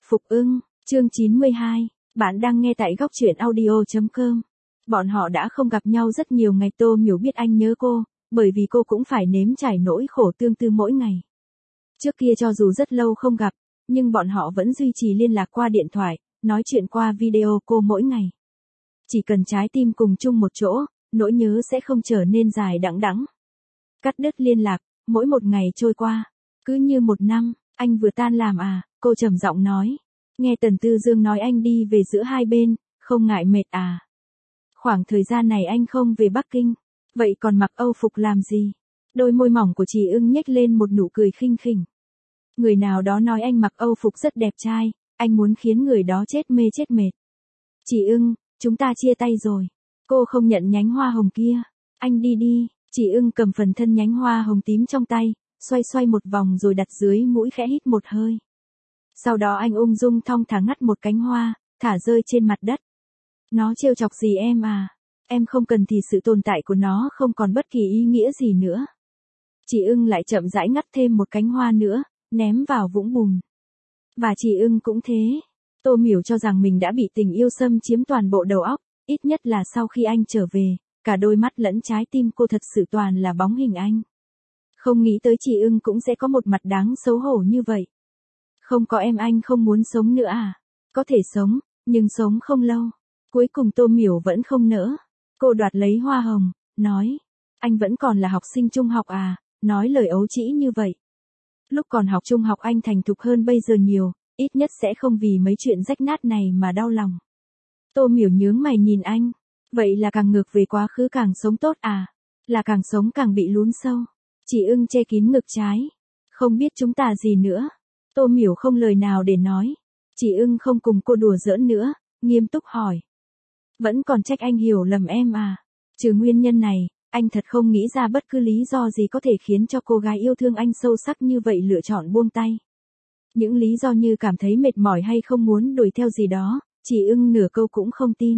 Phục ưng, chương 92, bạn đang nghe tại góc truyện audio.com. Bọn họ đã không gặp nhau rất nhiều ngày. Tô Miểu biết anh nhớ cô, bởi vì cô cũng phải nếm trải nỗi khổ tương tư mỗi ngày. Trước kia cho dù rất lâu không gặp, nhưng bọn họ vẫn duy trì liên lạc qua điện thoại, nói chuyện qua video cô mỗi ngày. Chỉ cần trái tim cùng chung một chỗ, nỗi nhớ sẽ không trở nên dài đẵng đẵng. Cắt đứt liên lạc, mỗi một ngày trôi qua, cứ như một năm. Anh vừa tan làm à, cô trầm giọng nói. Nghe Tần Tư Dương nói anh đi về giữa hai bên, không ngại mệt à. Khoảng thời gian này anh không về Bắc Kinh, vậy còn mặc Âu phục làm gì? Đôi môi mỏng của chị Ưng nhếch lên một nụ cười khinh khỉnh. Người nào đó nói anh mặc Âu phục rất đẹp trai, anh muốn khiến người đó chết mê chết mệt. Chị Ưng, chúng ta chia tay rồi. Cô không nhận nhánh hoa hồng kia. Anh đi đi. Chị Ưng cầm phần thân nhánh hoa hồng tím trong tay, xoay xoay một vòng rồi đặt dưới mũi khẽ hít một hơi. Sau đó anh ung dung thong thả ngắt một cánh hoa, thả rơi trên mặt đất. Nó trêu chọc gì em à? Em không cần thì sự tồn tại của nó không còn bất kỳ ý nghĩa gì nữa. Chị Ưng lại chậm rãi ngắt thêm một cánh hoa nữa, ném vào vũng bùn. Và chị Ưng cũng thế. Tô Miểu cho rằng mình đã bị tình yêu xâm chiếm toàn bộ đầu óc, ít nhất là sau khi anh trở về, cả đôi mắt lẫn trái tim cô thật sự toàn là bóng hình anh. Không nghĩ tới chị Ưng cũng sẽ có một mặt đáng xấu hổ như vậy. Không có em anh không muốn sống nữa à? Có thể sống, nhưng sống không lâu. Cuối cùng Tô Miểu vẫn không nỡ. Cô đoạt lấy hoa hồng, nói. Anh vẫn còn là học sinh trung học à? Nói lời ấu trĩ như vậy. Lúc còn học trung học anh thành thục hơn bây giờ nhiều, ít nhất sẽ không vì mấy chuyện rách nát này mà đau lòng. Tô Miểu nhướng mày nhìn anh. Vậy là càng ngược về quá khứ càng sống tốt à? Là càng sống càng bị lún sâu. Chị Ưng che kín ngực trái. Không biết chúng ta gì nữa. Tô Miểu không lời nào để nói. Chị Ưng không cùng cô đùa giỡn nữa, nghiêm túc hỏi. Vẫn còn trách anh hiểu lầm em à? Trừ nguyên nhân này, anh thật không nghĩ ra bất cứ lý do gì có thể khiến cho cô gái yêu thương anh sâu sắc như vậy lựa chọn buông tay. Những lý do như cảm thấy mệt mỏi hay không muốn đuổi theo gì đó, chị Ưng nửa câu cũng không tin.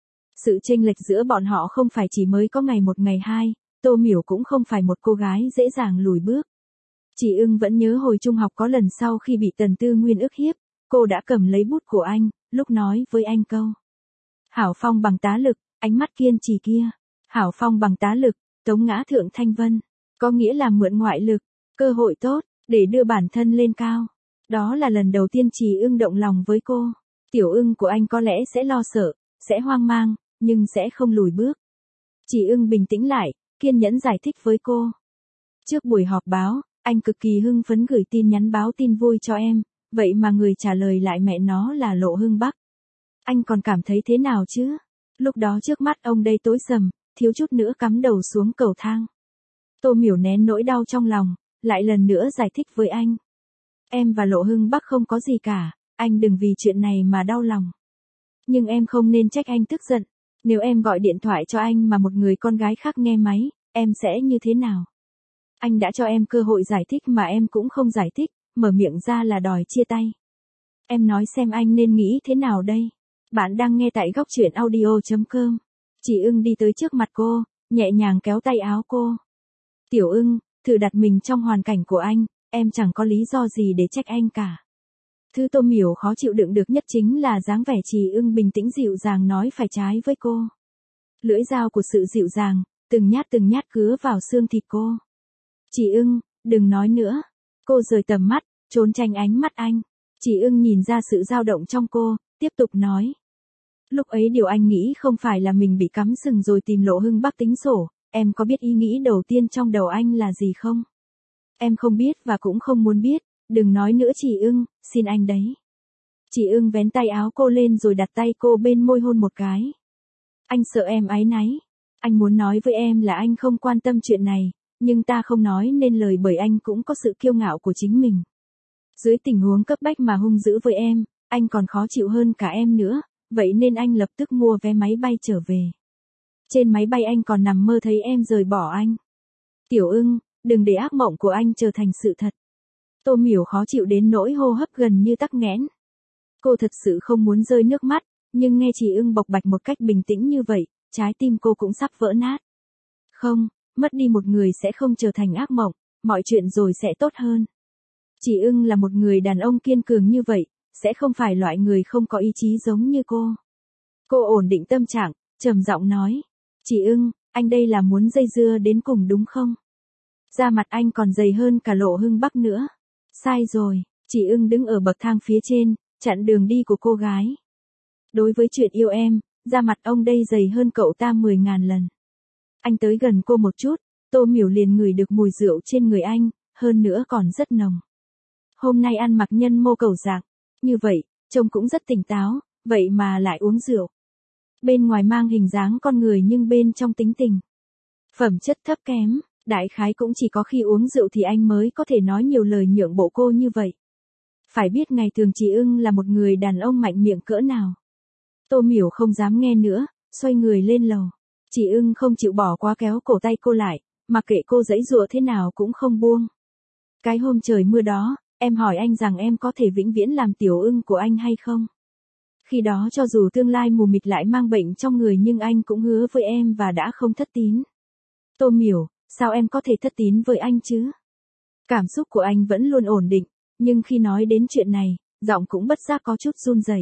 Sự chênh lệch giữa bọn họ không phải chỉ mới có ngày một ngày hai, Tô Miểu cũng không phải một cô gái dễ dàng lùi bước. Chị Ưng vẫn nhớ hồi trung học có lần sau khi bị Tần Tư Nguyên ức hiếp, cô đã cầm lấy bút của anh, lúc nói với anh câu. Hảo phong bằng tá lực, ánh mắt kiên trì kia. Hảo phong bằng tá lực, tống ngã thượng thanh vân. Có nghĩa là mượn ngoại lực, cơ hội tốt, để đưa bản thân lên cao. Đó là lần đầu tiên chị Ưng động lòng với cô. Tiểu Ưng của anh có lẽ sẽ lo sợ, sẽ hoang mang, nhưng sẽ không lùi bước. Chị Ưng bình tĩnh lại, kiên nhẫn giải thích với cô. Trước buổi họp báo, anh cực kỳ hưng phấn gửi tin nhắn báo tin vui cho em, vậy mà người trả lời lại mẹ nó là Lộ Hưng Bắc. Anh còn cảm thấy thế nào chứ? Lúc đó trước mắt ông đây tối sầm, thiếu chút nữa cắm đầu xuống cầu thang. Tô Miểu nén nỗi đau trong lòng, lại lần nữa giải thích với anh. Em và Lộ Hưng Bắc không có gì cả, anh đừng vì chuyện này mà đau lòng. Nhưng em không nên trách anh tức giận, nếu em gọi điện thoại cho anh mà một người con gái khác nghe máy, em sẽ như thế nào? Anh đã cho em cơ hội giải thích mà em cũng không giải thích, mở miệng ra là đòi chia tay. Em nói xem anh nên nghĩ thế nào đây? Bạn đang nghe tại góc truyện audio.com. Chị Ưng đi tới trước mặt cô, nhẹ nhàng kéo tay áo cô. Tiểu Ưng, thử đặt mình trong hoàn cảnh của anh, em chẳng có lý do gì để trách anh cả. Thứ Tô Miểu khó chịu đựng được nhất chính là dáng vẻ chị Ưng bình tĩnh dịu dàng nói phải trái với cô. Lưỡi dao của sự dịu dàng, từng nhát cứa vào xương thịt cô. Chị Ưng, đừng nói nữa. Cô rời tầm mắt, trốn tránh ánh mắt anh. Chị Ưng nhìn ra sự dao động trong cô, tiếp tục nói. Lúc ấy điều anh nghĩ không phải là mình bị cắm sừng rồi tìm Lộ Hưng Bắc tính sổ, em có biết ý nghĩ đầu tiên trong đầu anh là gì không? Em không biết và cũng không muốn biết, đừng nói nữa chị Ưng, xin anh đấy. Chị Ưng vén tay áo cô lên rồi đặt tay cô bên môi hôn một cái. Anh sợ em áy náy. Anh muốn nói với em là anh không quan tâm chuyện này, nhưng ta không nói nên lời bởi anh cũng có sự kiêu ngạo của chính mình. Dưới tình huống cấp bách mà hung dữ với em, anh còn khó chịu hơn cả em nữa, vậy nên anh lập tức mua vé máy bay trở về. Trên máy bay anh còn nằm mơ thấy em rời bỏ anh. Tiểu Ưng, đừng để ác mộng của anh trở thành sự thật. Tô Miểu khó chịu đến nỗi hô hấp gần như tắc nghẽn. Cô thật sự không muốn rơi nước mắt, nhưng nghe chị Ưng bộc bạch một cách bình tĩnh như vậy, trái tim cô cũng sắp vỡ nát. Không, mất đi một người sẽ không trở thành ác mộng, mọi chuyện rồi sẽ tốt hơn. Chị Ưng là một người đàn ông kiên cường như vậy, sẽ không phải loại người không có ý chí giống như cô. Cô ổn định tâm trạng, trầm giọng nói. Chị ưng, anh đây là muốn dây dưa đến cùng đúng không? Da mặt anh còn dày hơn cả Lộ Hưng Bắc nữa. Sai rồi, chị ưng đứng ở bậc thang phía trên, chặn đường đi của cô gái. Đối với chuyện yêu em, da mặt ông đây dày hơn cậu ta 10.000 lần. Anh tới gần cô một chút, Tô Miểu liền ngửi được mùi rượu trên người anh, hơn nữa còn rất nồng. Hôm nay ăn mặc nhân mô cầu dạng, như vậy, trông cũng rất tỉnh táo, vậy mà lại uống rượu. Bên ngoài mang hình dáng con người nhưng bên trong tính tình. Phẩm chất thấp kém, đại khái cũng chỉ có khi uống rượu thì anh mới có thể nói nhiều lời nhượng bộ cô như vậy. Phải biết ngày thường chị ưng là một người đàn ông mạnh miệng cỡ nào. Tô Miểu không dám nghe nữa, xoay người lên lầu. Chị ưng không chịu bỏ qua kéo cổ tay cô lại, mặc kệ cô giãy giụa thế nào cũng không buông. Cái hôm trời mưa đó, em hỏi anh rằng em có thể vĩnh viễn làm tiểu ưng của anh hay không? Khi đó cho dù tương lai mù mịt lại mang bệnh trong người nhưng anh cũng hứa với em và đã không thất tín. Tô Miểu, sao em có thể thất tín với anh chứ? Cảm xúc của anh vẫn luôn ổn định, nhưng khi nói đến chuyện này, giọng cũng bất giác có chút run rẩy.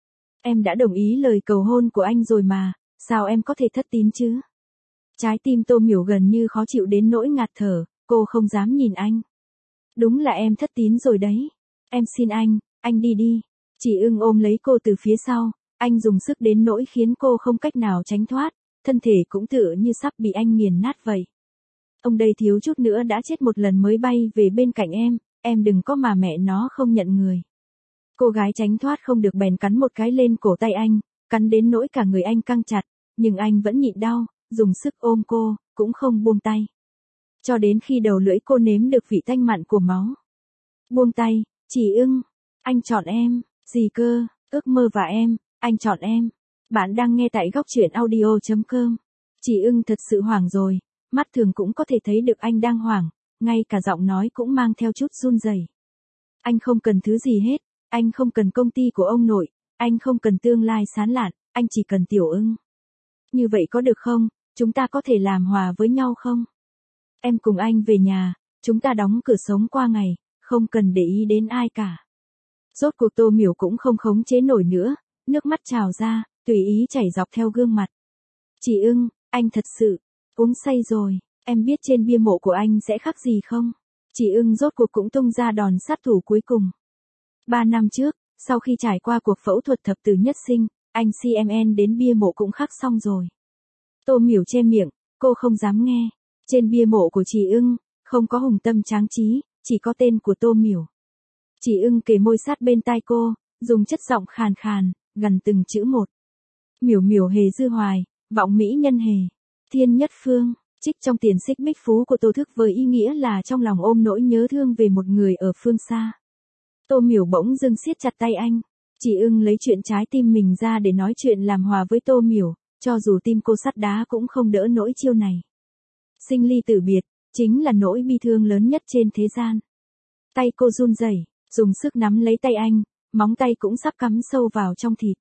Em đã đồng ý lời cầu hôn của anh rồi mà, sao em có thể thất tín chứ? Trái tim Tô Miểu gần như khó chịu đến nỗi ngạt thở, cô không dám nhìn anh. Đúng là em thất tín rồi đấy. Em xin anh đi đi. Chị ưng ôm lấy cô từ phía sau, anh dùng sức đến nỗi khiến cô không cách nào tránh thoát, thân thể cũng tựa như sắp bị anh nghiền nát vậy. Ông đây thiếu chút nữa đã chết một lần mới bay về bên cạnh em đừng có mà mẹ nó không nhận người. Cô gái tránh thoát không được bèn cắn một cái lên cổ tay anh, cắn đến nỗi cả người anh căng chặt, nhưng anh vẫn nhịn đau, dùng sức ôm cô, cũng không buông tay. Cho đến khi đầu lưỡi cô nếm được vị tanh mặn của máu. Buông tay, chị ưng, anh chọn em, gì cơ, ước mơ và em, anh chọn em. Bạn đang nghe tại góc truyện audio.com. Chị ưng thật sự hoảng rồi, mắt thường cũng có thể thấy được anh đang hoảng, ngay cả giọng nói cũng mang theo chút run rẩy. Anh không cần thứ gì hết, anh không cần công ty của ông nội, anh không cần tương lai sáng lạn, anh chỉ cần tiểu ưng. Như vậy có được không, chúng ta có thể làm hòa với nhau không? Em cùng anh về nhà, chúng ta đóng cửa sống qua ngày, không cần để ý đến ai cả. Rốt cuộc Tô Miểu cũng không khống chế nổi nữa, nước mắt trào ra, tùy ý chảy dọc theo gương mặt. Chị ưng, anh thật sự, uống say rồi, em biết trên bia mộ của anh sẽ khắc gì không? Chị ưng rốt cuộc cũng tung ra đòn sát thủ cuối cùng. 3 năm trước, sau khi trải qua cuộc phẫu thuật thập tử nhất sinh, anh CMN đến bia mộ cũng khắc xong rồi. Tô Miểu che miệng, cô không dám nghe. Trên bia mộ của chị ưng, không có hùng tâm tráng trí, chỉ có tên của Tô Miểu. Chị ưng kề môi sát bên tai cô, dùng chất giọng khàn khàn, gần từng chữ một. Miểu miểu hề dư hoài, vọng mỹ nhân hề, thiên nhất phương, trích trong tiền xích bích phú của Tô Thức với ý nghĩa là trong lòng ôm nỗi nhớ thương về một người ở phương xa. Tô Miểu bỗng dưng siết chặt tay anh. Chị ưng lấy chuyện trái tim mình ra để nói chuyện làm hòa với Tô Miểu, cho dù tim cô sắt đá cũng không đỡ nỗi chiêu này. Sinh ly tử biệt, chính là nỗi bi thương lớn nhất trên thế gian. Tay cô run rẩy, dùng sức nắm lấy tay anh, móng tay cũng sắp cắm sâu vào trong thịt.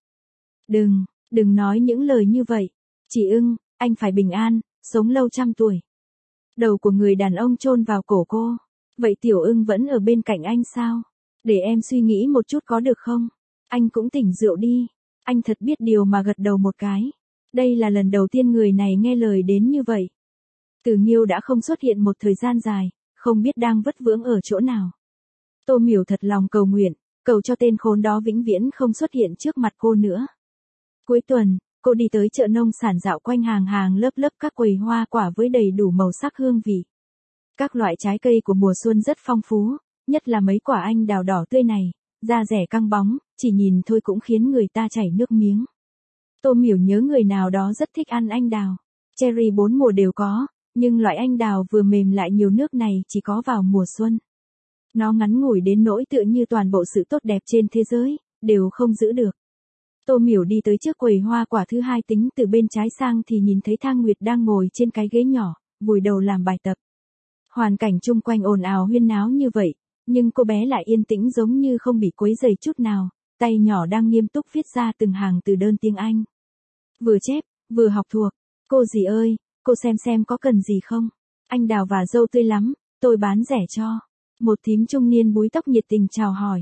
Đừng nói những lời như vậy. Chị ưng, anh phải bình an, sống lâu trăm tuổi. Đầu của người đàn ông chôn vào cổ cô. Vậy tiểu ưng vẫn ở bên cạnh anh sao? Để em suy nghĩ một chút có được không? Anh cũng tỉnh rượu đi. Anh thật biết điều mà gật đầu một cái. Đây là lần đầu tiên người này nghe lời đến như vậy. Từ Nghiêu đã không xuất hiện một thời gian dài, không biết đang vất vưởng ở chỗ nào. Tô Miểu thật lòng cầu nguyện, cầu cho tên khốn đó vĩnh viễn không xuất hiện trước mặt cô nữa. Cuối tuần, cô đi tới chợ nông sản dạo quanh hàng hàng lớp lớp các quầy hoa quả với đầy đủ màu sắc hương vị. Các loại trái cây của mùa xuân rất phong phú, nhất là mấy quả anh đào đỏ tươi này, da rẻ căng bóng, chỉ nhìn thôi cũng khiến người ta chảy nước miếng. Tô Miểu nhớ người nào đó rất thích ăn anh đào. Cherry 4 mùa đều có, nhưng loại anh đào vừa mềm lại nhiều nước này chỉ có vào mùa xuân. Nó ngắn ngủi đến nỗi tựa như toàn bộ sự tốt đẹp trên thế giới, đều không giữ được. Tô Miểu đi tới trước quầy hoa quả thứ hai tính từ bên trái sang thì nhìn thấy Thang Nguyệt đang ngồi trên cái ghế nhỏ, vùi đầu làm bài tập. Hoàn cảnh chung quanh ồn ào huyên náo như vậy, nhưng cô bé lại yên tĩnh giống như không bị quấy rầy chút nào, tay nhỏ đang nghiêm túc viết ra từng hàng từ đơn tiếng Anh. Vừa chép, vừa học thuộc. Cô dì ơi, cô xem có cần gì không? Anh đào và dâu tươi lắm, tôi bán rẻ cho. Một thím trung niên búi tóc nhiệt tình chào hỏi.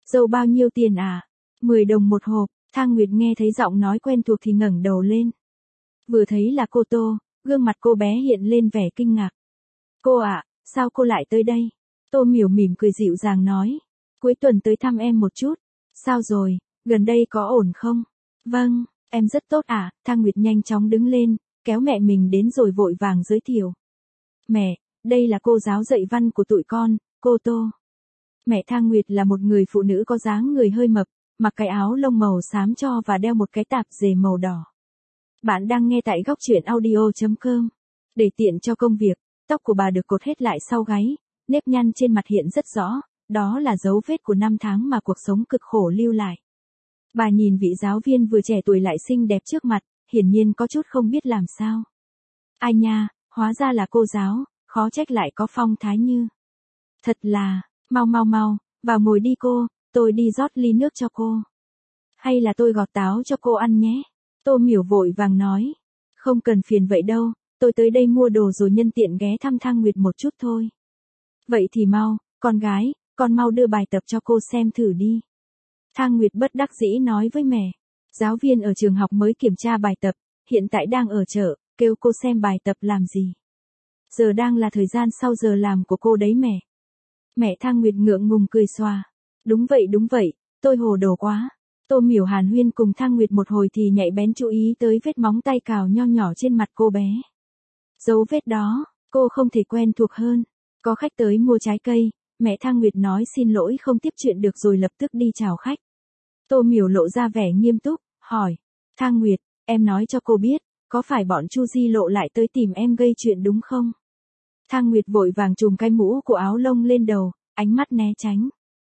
Dâu bao nhiêu tiền à? 10 đồng một hộp. Thang Nguyệt nghe thấy giọng nói quen thuộc thì ngẩng đầu lên. Vừa thấy là cô Tô, gương mặt cô bé hiện lên vẻ kinh ngạc. Cô ạ, sao cô lại tới đây? Tô Miểu mỉm cười dịu dàng nói. Cuối tuần tới thăm em một chút. Sao rồi, gần đây có ổn không? Vâng, em rất tốt ạ. Thang Nguyệt nhanh chóng đứng lên, kéo mẹ mình đến rồi vội vàng giới thiệu. Mẹ, đây là cô giáo dạy văn của tụi con, cô Tô. Mẹ Thang Nguyệt là một người phụ nữ có dáng người hơi mập, mặc cái áo lông màu xám cho và đeo một cái tạp dề màu đỏ. Bạn đang nghe tại góc truyện audio.com. Để tiện cho công việc, tóc của bà được cột hết lại sau gáy, nếp nhăn trên mặt hiện rất rõ, đó là dấu vết của năm tháng mà cuộc sống cực khổ lưu lại. Bà nhìn vị giáo viên vừa trẻ tuổi lại xinh đẹp trước mặt, hiển nhiên có chút không biết làm sao. Ai nha, hóa ra là cô giáo, khó trách lại có phong thái như. Thật là, mau, vào ngồi đi cô, tôi đi rót ly nước cho cô. Hay là tôi gọt táo cho cô ăn nhé. Tô Miểu vội vàng nói. Không cần phiền vậy đâu, tôi tới đây mua đồ rồi nhân tiện ghé thăm Thang Nguyệt một chút thôi. Vậy thì mau, con gái, con mau đưa bài tập cho cô xem thử đi. Thang Nguyệt bất đắc dĩ nói với mẹ. Giáo viên ở trường học mới kiểm tra bài tập, hiện tại đang ở chợ, kêu cô xem bài tập làm gì. Giờ đang là thời gian sau giờ làm của cô đấy mẹ. Mẹ Thang Nguyệt ngượng ngùng cười xòa. Đúng vậy, tôi hồ đồ quá. Tô Miểu hàn huyên cùng Thang Nguyệt một hồi thì nhạy bén chú ý tới vết móng tay cào nho nhỏ trên mặt cô bé. Dấu vết đó, cô không thể quen thuộc hơn. Có khách tới mua trái cây, mẹ Thang Nguyệt nói xin lỗi không tiếp chuyện được rồi lập tức đi chào khách. Tô Miểu lộ ra vẻ nghiêm túc, hỏi. Thang Nguyệt, em nói cho cô biết, có phải bọn Chu Di Lộ lại tới tìm em gây chuyện đúng không? Thang Nguyệt vội vàng trùm cái mũ của áo lông lên đầu, ánh mắt né tránh.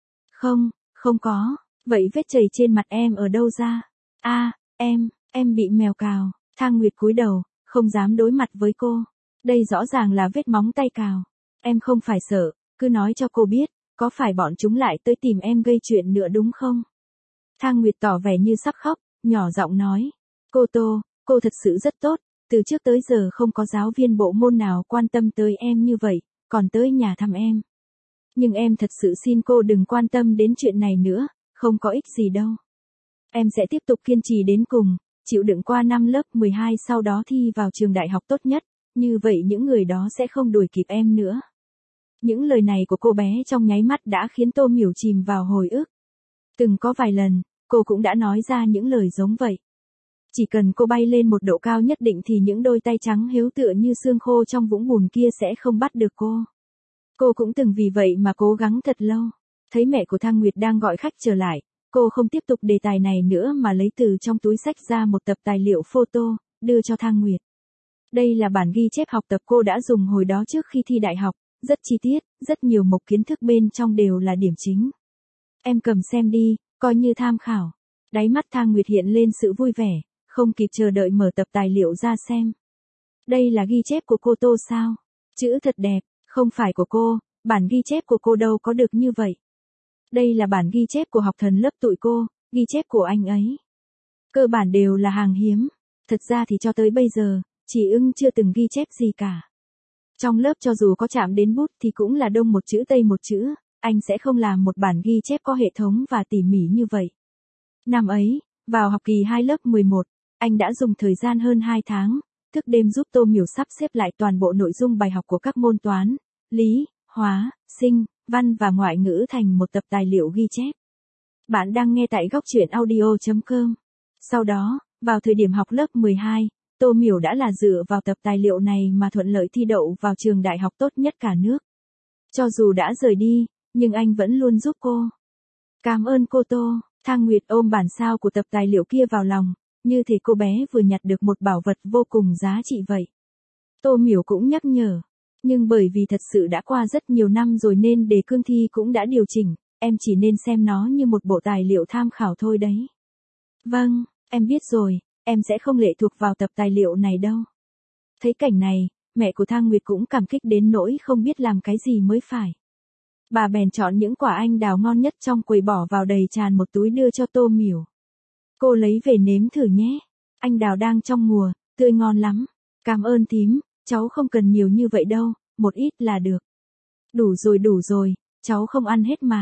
Không có, vậy vết chảy trên mặt em ở đâu ra? Em bị mèo cào. Thang Nguyệt cúi đầu, không dám đối mặt với cô. Đây rõ ràng là vết móng tay cào. Em không phải sợ, cứ nói cho cô biết, có phải bọn chúng lại tới tìm em gây chuyện nữa đúng không? Thang Nguyệt tỏ vẻ như sắp khóc, nhỏ giọng nói. Cô Tô, cô thật sự rất tốt, từ trước tới giờ không có giáo viên bộ môn nào quan tâm tới em như vậy, còn tới nhà thăm em. Nhưng em thật sự xin cô đừng quan tâm đến chuyện này nữa, không có ích gì đâu. Em sẽ tiếp tục kiên trì đến cùng, chịu đựng qua năm lớp 12 sau đó thi vào trường đại học tốt nhất, như vậy những người đó sẽ không đuổi kịp em nữa. Những lời này của cô bé trong nháy mắt đã khiến Tô Miểu chìm vào hồi ức. Từng có vài lần, cô cũng đã nói ra những lời giống vậy. Chỉ cần cô bay lên một độ cao nhất định thì những đôi tay trắng hiếu tựa như xương khô trong vũng bùn kia sẽ không bắt được cô. Cô cũng từng vì vậy mà cố gắng thật lâu. Thấy mẹ của Thang Nguyệt đang gọi khách trở lại, cô không tiếp tục đề tài này nữa mà lấy từ trong túi xách ra một tập tài liệu photo, đưa cho Thang Nguyệt. Đây là bản ghi chép học tập cô đã dùng hồi đó trước khi thi đại học, rất chi tiết, rất nhiều mục kiến thức bên trong đều là điểm chính. Em cầm xem đi, coi như tham khảo. Đáy mắt Thang Nguyệt hiện lên sự vui vẻ, không kịp chờ đợi mở tập tài liệu ra xem. Đây là ghi chép của cô Tô sao? Chữ thật đẹp, không phải của cô, bản ghi chép của cô đâu có được như vậy. Đây là bản ghi chép của học thần lớp tụi cô, ghi chép của anh ấy. Cơ bản đều là hàng hiếm. Thật ra thì cho tới bây giờ, chị ưng chưa từng ghi chép gì cả. Trong lớp cho dù có chạm đến bút thì cũng là đông một chữ tây một chữ, anh sẽ không làm một bản ghi chép có hệ thống và tỉ mỉ như vậy. Năm ấy, vào học kỳ 2 lớp 11, anh đã dùng thời gian hơn 2 tháng, thức đêm giúp Tô Miểu sắp xếp lại toàn bộ nội dung bài học của các môn toán, lý, hóa, sinh, văn và ngoại ngữ thành một tập tài liệu ghi chép. Bạn đang nghe tại góc truyện audio.com. Sau đó, vào thời điểm học lớp 12, Tô Miểu đã là dựa vào tập tài liệu này mà thuận lợi thi đậu vào trường đại học tốt nhất cả nước. Cho dù đã rời đi, nhưng anh vẫn luôn giúp cô. Cảm ơn cô Tô. Thang Nguyệt ôm bản sao của tập tài liệu kia vào lòng, như thể cô bé vừa nhặt được một bảo vật vô cùng giá trị vậy. Tô Miểu cũng nhắc nhở. Nhưng bởi vì thật sự đã qua rất nhiều năm rồi nên đề cương thi cũng đã điều chỉnh, em chỉ nên xem nó như một bộ tài liệu tham khảo thôi đấy. Vâng, em biết rồi, em sẽ không lệ thuộc vào tập tài liệu này đâu. Thấy cảnh này, mẹ của Thang Nguyệt cũng cảm kích đến nỗi không biết làm cái gì mới phải. Bà bèn chọn những quả anh đào ngon nhất trong quầy bỏ vào đầy tràn một túi đưa cho Tô Miểu. Cô lấy về nếm thử nhé. Anh đào đang trong mùa, tươi ngon lắm. Cảm ơn thím, cháu không cần nhiều như vậy đâu, một ít là được. Đủ rồi, cháu không ăn hết mà.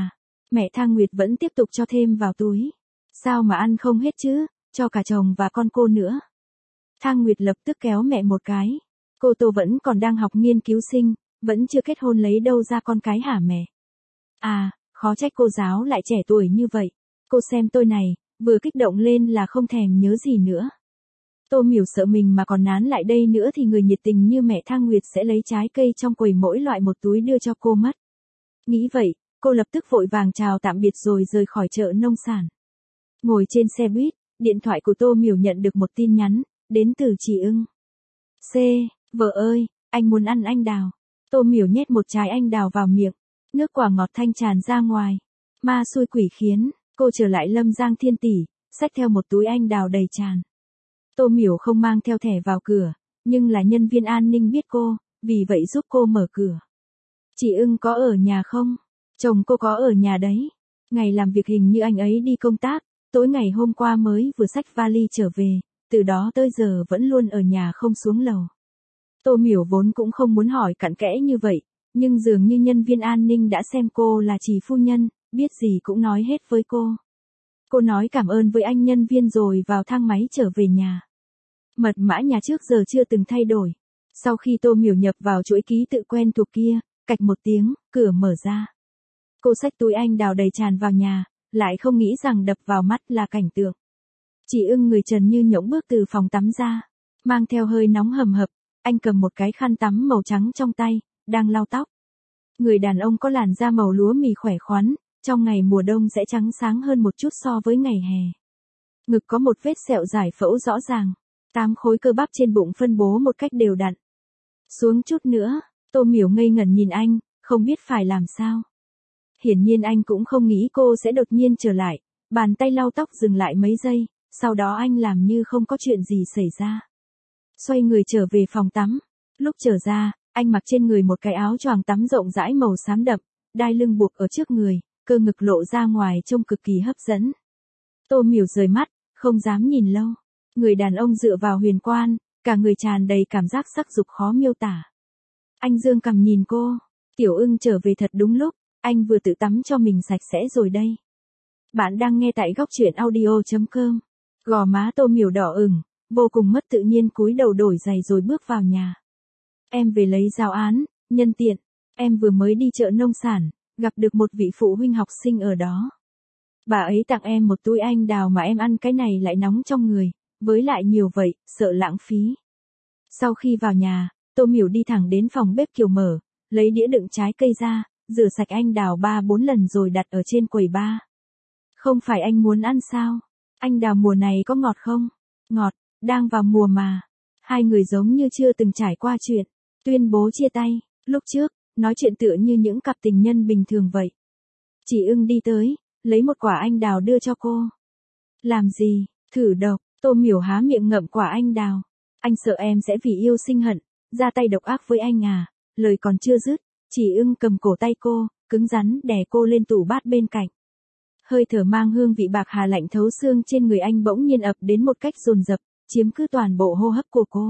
Mẹ Thang Nguyệt vẫn tiếp tục cho thêm vào túi. Sao mà ăn không hết chứ, cho cả chồng và con cô nữa. Thang Nguyệt lập tức kéo mẹ một cái. Cô Tô vẫn còn đang học nghiên cứu sinh, vẫn chưa kết hôn lấy đâu ra con cái hả mẹ? À, khó trách cô giáo lại trẻ tuổi như vậy. Cô xem tôi này, vừa kích động lên là không thèm nhớ gì nữa. Tô Miểu sợ mình mà còn nán lại đây nữa thì người nhiệt tình như mẹ Thang Nguyệt sẽ lấy trái cây trong quầy mỗi loại một túi đưa cho cô mất. Nghĩ vậy, cô lập tức vội vàng chào tạm biệt rồi rời khỏi chợ nông sản. Ngồi trên xe buýt, điện thoại của Tô Miểu nhận được một tin nhắn, đến từ chị Ưng. Vợ ơi, anh muốn ăn anh đào. Tô Miểu nhét một trái anh đào vào miệng, nước quả ngọt thanh tràn ra ngoài. Ma xui quỷ khiến, cô trở lại Lâm Giang Thiên Tỷ, xách theo một túi anh đào đầy tràn. Tô Miểu không mang theo thẻ vào cửa, nhưng là nhân viên an ninh biết cô, vì vậy giúp cô mở cửa. Chị Ưng có ở nhà không? Chồng cô có ở nhà đấy. Ngày làm việc hình như anh ấy đi công tác, tối ngày hôm qua mới vừa xách vali trở về, từ đó tới giờ vẫn luôn ở nhà không xuống lầu. Tô Miểu vốn cũng không muốn hỏi cặn kẽ như vậy, nhưng dường như nhân viên an ninh đã xem cô là chị phu nhân, biết gì cũng nói hết với cô. Cô nói cảm ơn với anh nhân viên rồi vào thang máy trở về nhà. Mật mã nhà trước giờ chưa từng thay đổi. Sau khi Tô Miểu nhập vào chuỗi ký tự quen thuộc kia, cạch một tiếng, cửa mở ra. Cô xách túi anh đào đầy tràn vào nhà, lại không nghĩ rằng đập vào mắt là cảnh tượng. Chị Ưng người trần như nhỗng bước từ phòng tắm ra, mang theo hơi nóng hầm hập, anh cầm một cái khăn tắm màu trắng trong tay, đang lau tóc. Người đàn ông có làn da màu lúa mì khỏe khoắn, trong ngày mùa đông sẽ trắng sáng hơn một chút so với ngày hè. Ngực có một vết sẹo giải phẫu rõ ràng, 8 khối cơ bắp trên bụng phân bố một cách đều đặn. Xuống chút nữa, Tô Miểu ngây ngẩn nhìn anh, không biết phải làm sao. Hiển nhiên anh cũng không nghĩ cô sẽ đột nhiên trở lại, bàn tay lau tóc dừng lại mấy giây, sau đó anh làm như không có chuyện gì xảy ra. Xoay người trở về phòng tắm, lúc trở ra, anh mặc trên người một cái áo choàng tắm rộng rãi màu xám đậm, đai lưng buộc ở trước người, cơ ngực lộ ra ngoài trông cực kỳ hấp dẫn. Tô Miểu rời mắt, không dám nhìn lâu. Người đàn ông dựa vào huyền quan, cả người tràn đầy cảm giác sắc dục khó miêu tả. Anh dương cằm nhìn cô, Tiểu Ưng trở về thật đúng lúc, anh vừa tự tắm cho mình sạch sẽ rồi đây. Bạn đang nghe tại góc truyện audio.com. Gò má Tô Miểu đỏ ửng, vô cùng mất tự nhiên cúi đầu đổi giày rồi bước vào nhà. Em về lấy giáo án, nhân tiện, em vừa mới đi chợ nông sản, gặp được một vị phụ huynh học sinh ở đó. Bà ấy tặng em một túi anh đào mà em ăn cái này lại nóng trong người, với lại nhiều vậy, sợ lãng phí. Sau khi vào nhà, Tô Miểu đi thẳng đến phòng bếp Kiều mở, lấy đĩa đựng trái cây ra, rửa sạch anh đào 3-4 lần rồi đặt ở trên quầy bar. Không phải anh muốn ăn sao? Anh đào mùa này có ngọt không? Ngọt, đang vào mùa mà. Hai người giống như chưa từng trải qua chuyện, tuyên bố chia tay, lúc trước, nói chuyện tựa như những cặp tình nhân bình thường vậy. Chị Ưng đi tới, lấy một quả anh đào đưa cho cô. Làm gì, thử độc, Tô Miểu há miệng ngậm quả anh đào. Anh sợ em sẽ vì yêu sinh hận, ra tay độc ác với anh à, lời còn chưa dứt, chị Ưng cầm cổ tay cô, cứng rắn đè cô lên tủ bát bên cạnh. Hơi thở mang hương vị bạc hà lạnh thấu xương trên người anh bỗng nhiên ập đến một cách dồn dập, chiếm cứ toàn bộ hô hấp của cô.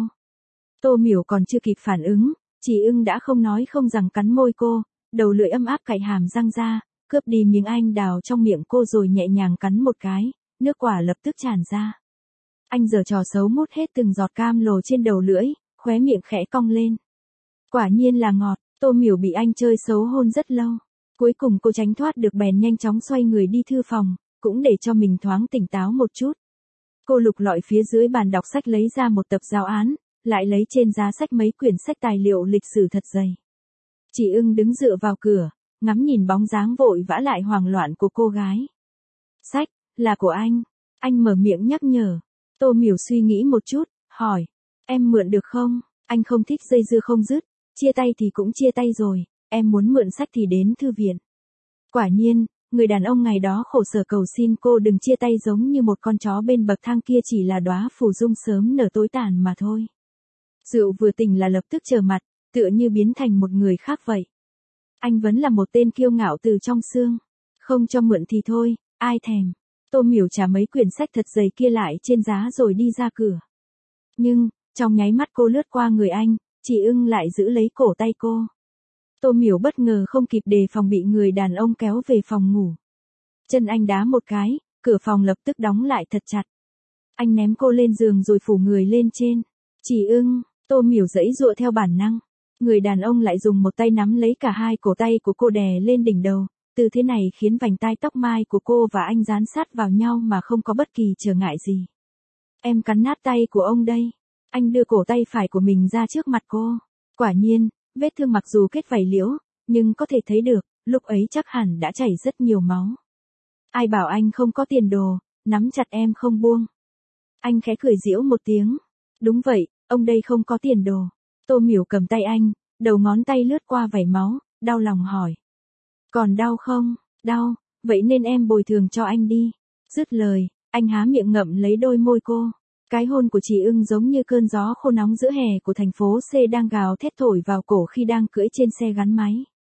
Tô Miểu còn chưa kịp phản ứng, chị Ưng đã không nói không rằng cắn môi cô, đầu lưỡi ấm áp cạy hàm răng ra, cướp đi miếng anh đào trong miệng cô rồi nhẹ nhàng cắn một cái, nước quả lập tức tràn ra. Anh giở trò xấu mút hết từng giọt cam lồ trên đầu lưỡi, khóe miệng khẽ cong lên. Quả nhiên là ngọt, Tô Miểu bị anh chơi xấu hôn rất lâu. Cuối cùng cô tránh thoát được bèn nhanh chóng xoay người đi thư phòng, cũng để cho mình thoáng tỉnh táo một chút. Cô lục lọi phía dưới bàn đọc sách lấy ra một tập giáo án, lại lấy trên giá sách mấy quyển sách tài liệu lịch sử thật dày. Chị Ưng đứng dựa vào cửa, ngắm nhìn bóng dáng vội vã lại hoảng loạn của cô gái. Sách, là của anh mở miệng nhắc nhở. Tô Miểu suy nghĩ một chút, hỏi, em mượn được không? Anh không thích dây dưa không dứt, chia tay thì cũng chia tay rồi, em muốn mượn sách thì đến thư viện. Quả nhiên, người đàn ông ngày đó khổ sở cầu xin cô đừng chia tay giống như một con chó bên bậc thang kia chỉ là đóa phù dung sớm nở tối tàn mà thôi. Rượu vừa tỉnh là lập tức trở mặt, tựa như biến thành một người khác vậy. Anh vẫn là một tên kiêu ngạo từ trong xương. Không cho mượn thì thôi, ai thèm. Tô Miểu trả mấy quyển sách thật dày kia lại trên giá rồi đi ra cửa. Nhưng, trong nháy mắt cô lướt qua người anh, chị Ưng lại giữ lấy cổ tay cô. Tô Miểu bất ngờ không kịp đề phòng bị người đàn ông kéo về phòng ngủ. Chân anh đá một cái, cửa phòng lập tức đóng lại thật chặt. Anh ném cô lên giường rồi phủ người lên trên. Chị ưng, Tô Miểu giãy giụa theo bản năng. Người đàn ông lại dùng một tay nắm lấy cả hai cổ tay của cô đè lên đỉnh đầu. Tư thế này khiến vành tai tóc mai của cô và anh dán sát vào nhau mà không có bất kỳ trở ngại gì. Em cắn nát tay của ông đây. Anh đưa cổ tay phải của mình ra trước mặt cô. Quả nhiên, vết thương mặc dù kết vảy liễu, nhưng có thể thấy được, lúc ấy chắc hẳn đã chảy rất nhiều máu. Ai bảo anh không có tiền đồ, nắm chặt em không buông. Anh khẽ cười giễu một tiếng. Đúng vậy, ông đây không có tiền đồ. Tô Miểu cầm tay anh, đầu ngón tay lướt qua vảy máu, đau lòng hỏi. Còn đau không? Đau, vậy nên em bồi thường cho anh đi. Dứt lời, anh há miệng ngậm lấy đôi môi cô. Cái hôn của chị ưng giống như cơn gió khô nóng giữa hè của thành phố C đang gào thét thổi vào cổ khi đang cưỡi trên xe gắn máy.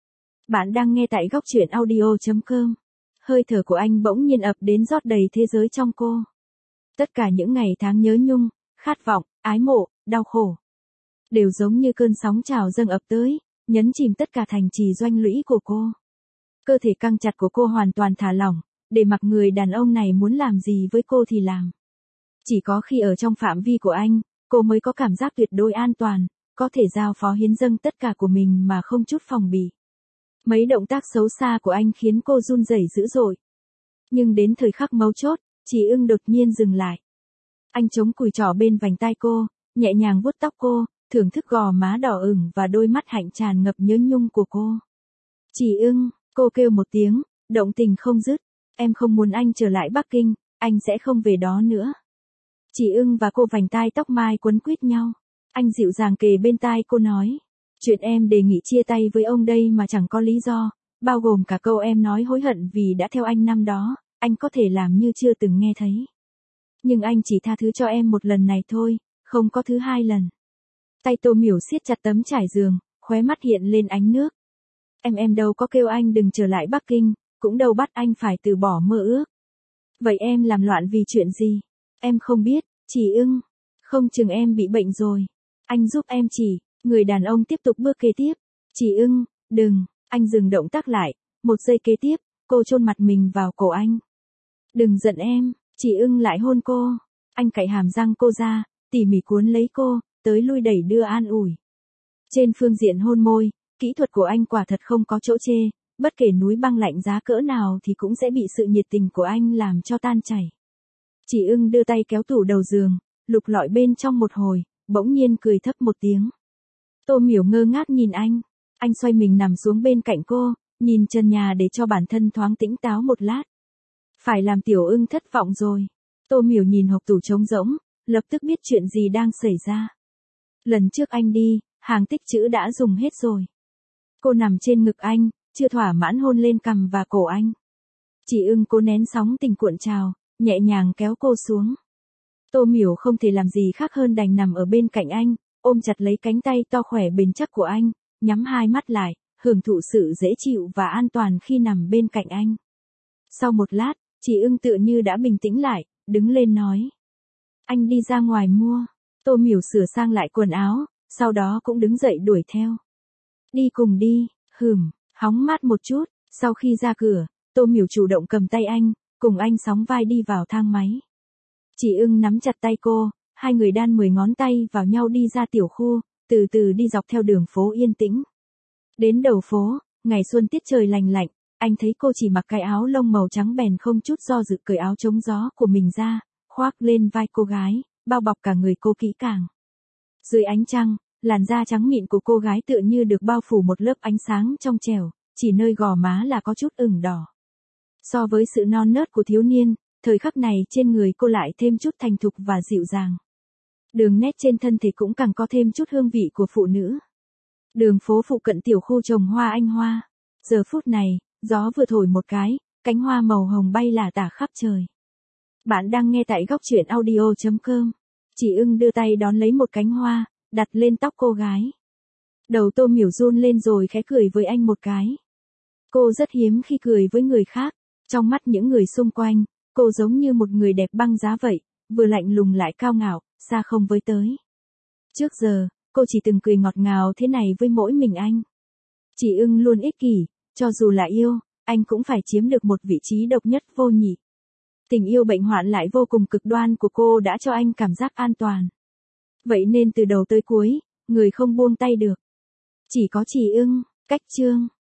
Bạn đang nghe tại góc truyện audio.com. Hơi thở của anh bỗng nhiên ập đến rót đầy thế giới trong cô. Tất cả những ngày tháng nhớ nhung, khát vọng, ái mộ, đau khổ, đều giống như cơn sóng trào dâng ập tới, nhấn chìm tất cả thành trì doanh lũy của cô. Cơ thể căng chặt của cô hoàn toàn thả lỏng, để mặc người đàn ông này muốn làm gì với cô thì làm. Chỉ có khi ở trong phạm vi của anh, cô mới có cảm giác tuyệt đối an toàn, có thể giao phó hiến dâng tất cả của mình mà không chút phòng bị. Mấy động tác xấu xa của anh khiến cô run rẩy dữ dội. Nhưng đến thời khắc mấu chốt, chị ưng đột nhiên dừng lại. Anh chống cùi trỏ bên vành tai cô, nhẹ nhàng vuốt tóc cô, thưởng thức gò má đỏ ửng và đôi mắt hạnh tràn ngập nhớ nhung của cô. Chị ưng, cô kêu một tiếng, động tình không dứt. Em không muốn anh trở lại Bắc Kinh, anh sẽ không về đó nữa. Chị ưng và cô vành tai tóc mai quấn quýt nhau. Anh dịu dàng kề bên tai cô nói. Chuyện em đề nghị chia tay với ông đây mà chẳng có lý do, bao gồm cả câu em nói hối hận vì đã theo anh năm đó, anh có thể làm như chưa từng nghe thấy. Nhưng anh chỉ tha thứ cho em một lần này thôi, không có thứ hai lần. Tay Tô Miểu siết chặt tấm trải giường, khóe mắt hiện lên ánh nước. Em đâu có kêu anh đừng trở lại Bắc Kinh, cũng đâu bắt anh phải từ bỏ mơ ước. Vậy em làm loạn vì chuyện gì? Em không biết, chị ưng. Không chừng em bị bệnh rồi. Anh giúp em chỉ. Người đàn ông tiếp tục bước kế tiếp. Chị ưng, đừng. Anh dừng động tác lại. Một giây kế tiếp, cô chôn mặt mình vào cổ anh. Đừng giận em. Chị ưng lại hôn cô. Anh cạy hàm răng cô ra, tỉ mỉ cuốn lấy cô, tới lui đẩy đưa an ủi. Trên phương diện hôn môi, kỹ thuật của anh quả thật không có chỗ chê, bất kể núi băng lạnh giá cỡ nào thì cũng sẽ bị sự nhiệt tình của anh làm cho tan chảy. Chị ưng đưa tay kéo tủ đầu giường, lục lọi bên trong một hồi, bỗng nhiên cười thấp một tiếng. Tô Miểu ngơ ngác nhìn anh xoay mình nằm xuống bên cạnh cô, nhìn trần nhà để cho bản thân thoáng tĩnh táo một lát. Phải làm tiểu ưng thất vọng rồi. Tô Miểu nhìn hộc tủ trống rỗng, lập tức biết chuyện gì đang xảy ra. Lần trước anh đi, hàng tích trữ đã dùng hết rồi. Cô nằm trên ngực anh, chưa thỏa mãn hôn lên cằm và cổ anh. Chị ưng cố nén sóng tình cuộn trào, nhẹ nhàng kéo cô xuống. Tô Miểu không thể làm gì khác hơn đành nằm ở bên cạnh anh, ôm chặt lấy cánh tay to khỏe bền chắc của anh, nhắm hai mắt lại, hưởng thụ sự dễ chịu và an toàn khi nằm bên cạnh anh. Sau một lát, chị ưng tựa như đã bình tĩnh lại, đứng lên nói. Anh đi ra ngoài mua. Tô Miểu sửa sang lại quần áo, sau đó cũng đứng dậy đuổi theo. Đi cùng đi, hóng mát một chút. Sau khi ra cửa, Tô Miểu chủ động cầm tay anh, cùng anh sóng vai đi vào thang máy. Chị ưng nắm chặt tay cô, hai người đan 10 ngón tay vào nhau đi ra tiểu khu, từ từ đi dọc theo đường phố yên tĩnh. Đến đầu phố, ngày xuân tiết trời lành lạnh, anh thấy cô chỉ mặc cái áo lông màu trắng bèn không chút do dự cởi áo chống gió của mình ra, khoác lên vai cô gái, bao bọc cả người cô kỹ càng. Dưới ánh trăng, làn da trắng mịn của cô gái tựa như được bao phủ một lớp ánh sáng trong trẻo, chỉ nơi gò má là có chút ửng đỏ. So với sự non nớt của thiếu niên, thời khắc này trên người cô lại thêm chút thành thục và dịu dàng. Đường nét trên thân thể cũng càng có thêm chút hương vị của phụ nữ. Đường phố phụ cận tiểu khu trồng hoa anh hoa. Giờ phút này, gió vừa thổi một cái, cánh hoa màu hồng bay lả tả khắp trời. Bạn đang nghe tại góc truyện audio.com. Chị ưng đưa tay đón lấy một cánh hoa, đặt lên tóc cô gái. Đầu Tô Miểu run lên rồi khẽ cười với anh một cái. Cô rất hiếm khi cười với người khác. Trong mắt những người xung quanh, cô giống như một người đẹp băng giá vậy, vừa lạnh lùng lại cao ngạo, xa không với tới. Trước giờ, cô chỉ từng cười ngọt ngào thế này với mỗi mình anh. Chị ưng luôn ích kỷ, cho dù là yêu, anh cũng phải chiếm được một vị trí độc nhất vô nhị. Tình yêu bệnh hoạn lại vô cùng cực đoan của cô đã cho anh cảm giác an toàn. Vậy nên từ đầu tới cuối, người không buông tay được chỉ có Trì Ưng. Cách chương